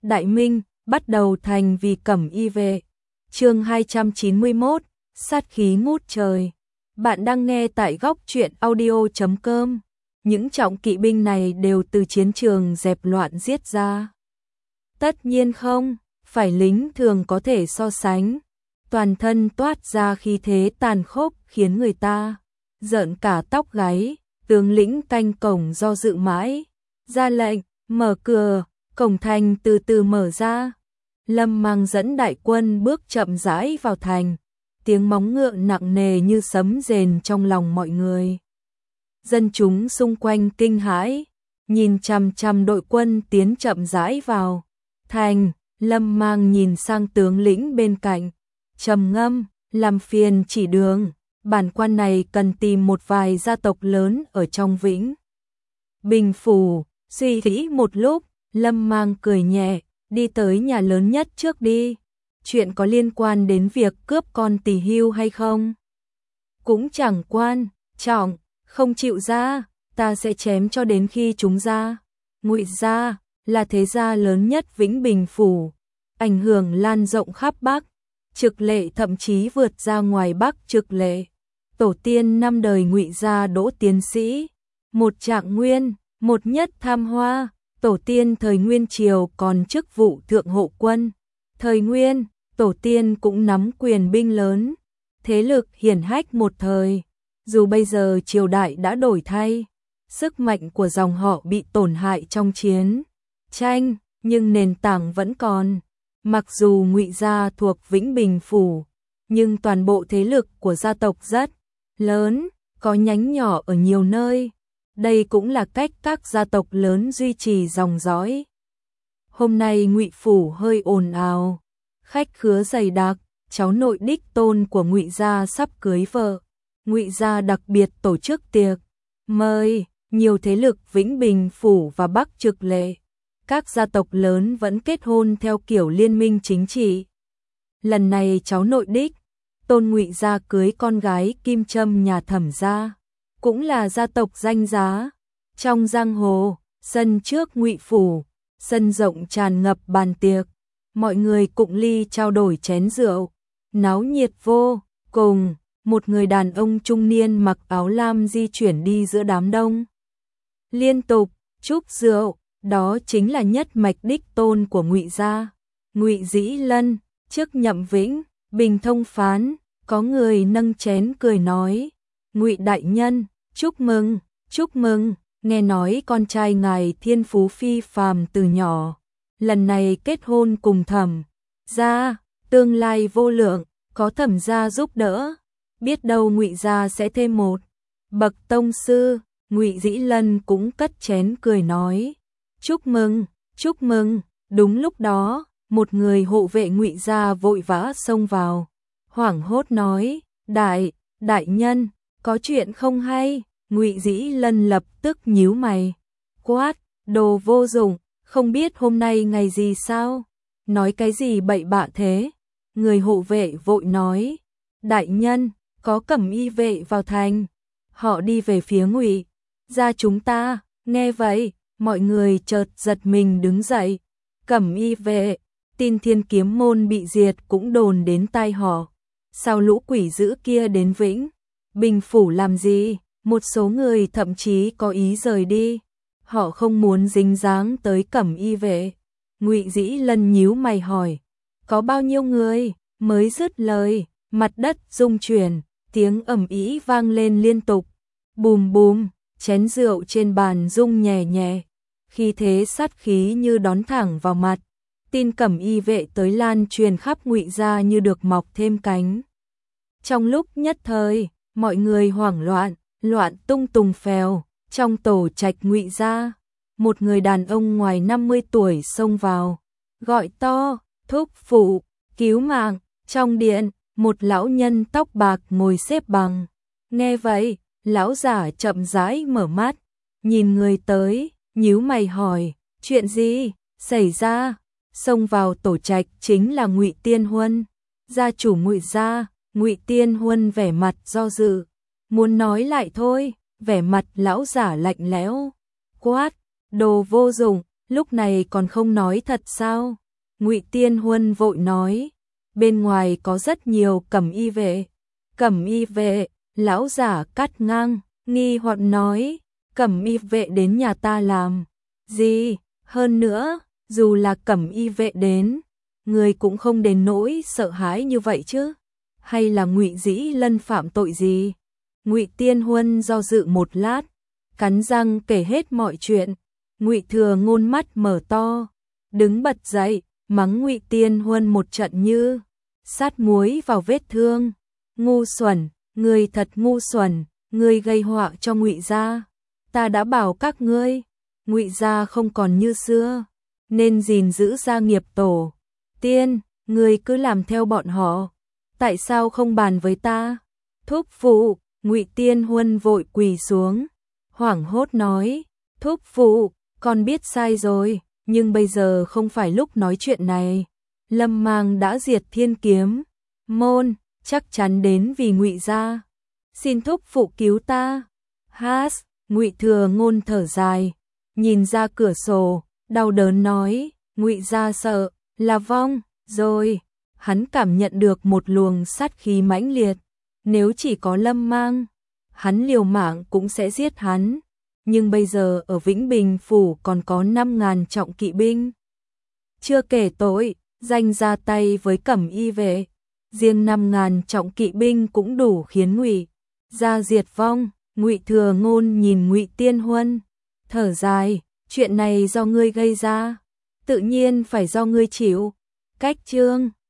Đại Minh, bắt đầu thành vì Cẩm Y vệ. Chương 291, sát khí ngút trời. Bạn đang nghe tại góc truyện audio.com. Những trọng kỵ binh này đều từ chiến trường dẹp loạn giết ra. Tất nhiên không, phải lính thường có thể so sánh. Toàn thân toát ra khí thế tàn khốc khiến người ta rợn cả tóc gáy. Tướng lĩnh canh cổng do dự mãi, ra lệnh, mở cửa, cổng thành từ từ mở ra. Lâm Mang dẫn đại quân bước chậm rãi vào thành, tiếng móng ngựa nặng nề như sấm rền trong lòng mọi người. Dân chúng xung quanh kinh hãi, nhìn chằm chằm đội quân tiến chậm rãi vào thành. Lâm Mang nhìn sang tướng lĩnh bên cạnh, trầm ngâm, làm phiền chỉ đường. Bản quan này cần tìm một vài gia tộc lớn ở trong Vĩnh Bình Phủ. Suy nghĩ một lúc, Lâm Mang cười nhẹ, đi tới nhà lớn nhất trước đi. Chuyện có liên quan đến việc cướp con tỳ hưu hay không? Cũng chẳng quan trọng, không chịu ra, ta sẽ chém cho đến khi chúng ra. Ngụy gia là thế gia lớn nhất Vĩnh Bình Phủ, ảnh hưởng lan rộng khắp Bắc. Trực Lệ thậm chí vượt ra ngoài Bắc Trực Lệ. Tổ tiên 5 đời Ngụy gia Đỗ tiến sĩ, một Trạng Nguyên, một Nhất Tham Hoa. Tổ tiên thời Nguyên Triều còn chức vụ thượng hộ quân. Thời Nguyên, tổ tiên cũng nắm quyền binh lớn, thế lực hiển hách một thời. Dù bây giờ triều đại đã đổi thay, sức mạnh của dòng họ bị tổn hại trong chiến tranh, nhưng nền tảng vẫn còn. Mặc dù Ngụy gia thuộc Vĩnh Bình Phủ, nhưng toàn bộ thế lực của gia tộc rất lớn, có nhánh nhỏ ở nhiều nơi. Đây cũng là cách các gia tộc lớn duy trì dòng dõi. Hôm nay Ngụy Phủ hơi ồn ào, khách khứa dày đặc. Cháu nội đích tôn của Ngụy gia sắp cưới vợ. Ngụy gia đặc biệt tổ chức tiệc mời nhiều thế lực Vĩnh Bình Phủ và Bắc Trực Lệ. Các gia tộc lớn vẫn kết hôn theo kiểu liên minh chính trị. Lần này cháu nội đích tôn Ngụy gia cưới con gái Kim Trâm nhà Thẩm gia, cũng là gia tộc danh giá trong giang hồ. Sân trước Ngụy Phủ, sân rộng tràn ngập bàn tiệc, mọi người cụng ly trao đổi chén rượu, náo nhiệt vô cùng. Một người đàn ông trung niên mặc áo lam di chuyển đi giữa đám đông, liên tục chúc rượu. Đó chính là nhất mạch đích tôn của Ngụy gia, Ngụy Dĩ Lân. Trước nhậm Vĩnh Bình thông phán, có người nâng chén cười nói: Ngụy đại nhân, chúc mừng, chúc mừng. Nghe nói con trai ngài thiên phú phi phàm từ nhỏ, lần này kết hôn cùng Thẩm gia, tương lai vô lượng. Có Thẩm gia giúp đỡ, biết đâu Ngụy gia sẽ thêm một bậc tông sư. Ngụy Dĩ Lân cũng cất chén cười nói: chúc mừng, chúc mừng. Đúng lúc đó, một người hộ vệ Ngụy gia vội vã xông vào, hoảng hốt nói: đại nhân, có chuyện không hay. Ngụy Dĩ Lân lập tức nhíu mày, quát: đồ vô dụng, không biết hôm nay ngày gì sao? Nói cái gì bậy bạ thế? Người hộ vệ vội nói: đại nhân, có Cẩm Y vệ vào thành, họ đi về phía Ngụy gia chúng ta. Nghe vậy, mọi người chợt giật mình đứng dậy. Cẩm Y vệ, tin Thiên Kiếm môn bị diệt cũng đồn đến tai họ. Sao lũ quỷ dữ kia đến Vĩnh Bình Phủ làm gì? Một số người thậm chí có ý rời đi, họ không muốn dính dáng tới Cẩm Y vệ. Ngụy Dĩ Lân nhíu mày hỏi: có bao nhiêu người? Mới dứt lời, mặt đất rung chuyển, tiếng ầm ĩ vang lên liên tục. Bùm bùm, chén rượu trên bàn rung nhẹ nhẹ, khi thế sát khí như đón thẳng vào mặt. Tin Cẩm Y vệ tới lan truyền khắp Ngụy gia như được mọc thêm cánh. Trong lúc nhất thời, mọi người hoảng loạn tung tùng phèo. Trong tổ trạch Ngụy gia, một người đàn ông ngoài 50 tuổi xông vào, gọi to: thúc phụ, cứu mạng. Trong điện, một lão nhân tóc bạc ngồi xếp bằng. Nghe vậy, lão giả chậm rãi mở mắt, nhìn người tới, nhíu mày hỏi: chuyện gì xảy ra? Xông vào tổ trạch chính là Ngụy Tiên Huân, gia chủ Ngụy gia. Ngụy Tiên Huân vẻ mặt do dự, muốn nói lại thôi. Vẻ mặt lão giả lạnh lẽo, quát: đồ vô dụng, lúc này còn không nói thật sao? Ngụy Tiên Huân vội nói, bên ngoài có rất nhiều cẩm y vệ. Cẩm y vệ, lão giả cắt ngang, nghi hoặc nói, cẩm y vệ đến nhà ta làm gì? Hơn nữa, dù là cẩm y vệ đến, người cũng không đến nỗi sợ hãi như vậy chứ? Hay là Ngụy Dĩ Lân phạm tội gì? Ngụy Tiên Huân do dự một lát, cắn răng kể hết mọi chuyện. Ngụy Thừa Ngôn mắt mở to, đứng bật dậy, mắng Ngụy Tiên Huân một trận như sát muối vào vết thương. Ngu xuẩn, ngươi thật ngu xuẩn, ngươi gây họa cho Ngụy gia. Ta đã bảo các ngươi, Ngụy gia không còn như xưa, nên gìn giữ gia nghiệp tổ tiên, ngươi cứ làm theo bọn họ, tại sao không bàn với ta? Thúc phụ, Ngụy Tiên Huân vội quỳ xuống, hoảng hốt nói, thúc phụ, con biết sai rồi, nhưng bây giờ không phải lúc nói chuyện này. Lâm Mang đã diệt Thiên Kiếm môn, chắc chắn đến vì Ngụy gia. Xin thúc phụ cứu ta. Hát, Ngụy Thừa Ngôn thở dài, nhìn ra cửa sổ, đau đớn nói, Ngụy gia sợ là vong rồi. Hắn cảm nhận được một luồng sát khí mãnh liệt, nếu chỉ có Lâm Mang, hắn liều mạng cũng sẽ giết hắn, nhưng bây giờ ở Vĩnh Bình phủ còn có 5.000 trọng kỵ binh. Chưa kể tội danh ra tay với cẩm y vệ, riêng 5.000 trọng kỵ binh cũng đủ khiến Ngụy gia diệt vong. Ngụy Thừa Ngôn nhìn Ngụy Tiên Huân, thở dài, chuyện này do ngươi gây ra, tự nhiên phải do ngươi chịu. Cách chương